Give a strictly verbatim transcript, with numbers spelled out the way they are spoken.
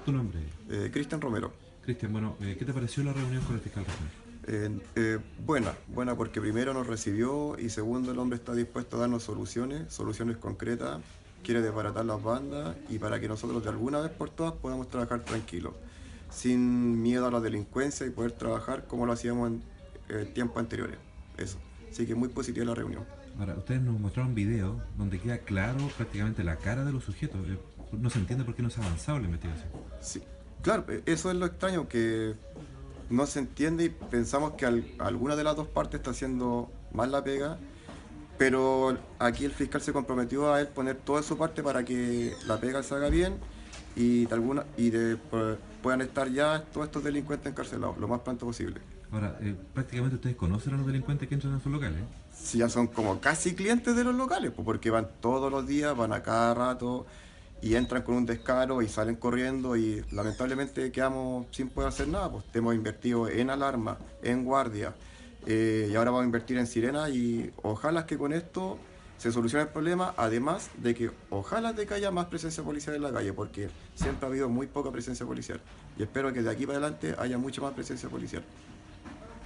tu nombre? Eh, Cristian Romero. Cristian, bueno, eh, ¿qué te pareció la reunión con el fiscal regional? Eh, eh, buena, buena porque primero nos recibió y segundo el hombre está dispuesto a darnos soluciones, soluciones concretas, quiere desbaratar las bandas y para que nosotros de alguna vez por todas podamos trabajar tranquilos, sin miedo a la delincuencia y poder trabajar como lo hacíamos en eh, tiempos anteriores. Eso. Así que muy positiva la reunión. Ahora, ustedes nos mostraron videos donde queda claro prácticamente la cara de los sujetos. Eh, No se entiende por qué no se ha avanzado en la investigación. Sí. Claro, eh, eso es lo extraño, que no se entiende y pensamos que al- alguna de las dos partes está haciendo mal la pega, pero aquí el fiscal se comprometió a él poner toda su parte para que la pega se haga bien y, de alguna, y de, pues, puedan estar ya todos estos delincuentes encarcelados lo más pronto posible. Ahora, eh, prácticamente ustedes conocen a los delincuentes que entran a sus locales. Si ya son como casi clientes de los locales, pues porque van todos los días, van a cada rato y entran con un descaro y salen corriendo y lamentablemente quedamos sin poder hacer nada, pues hemos invertido en alarma, en guardia, eh, y ahora vamos a invertir en sirena y ojalá que con esto se solucione el problema, además de que ojalá de que haya más presencia policial en la calle, porque siempre ha habido muy poca presencia policial y espero que de aquí para adelante haya mucha más presencia policial.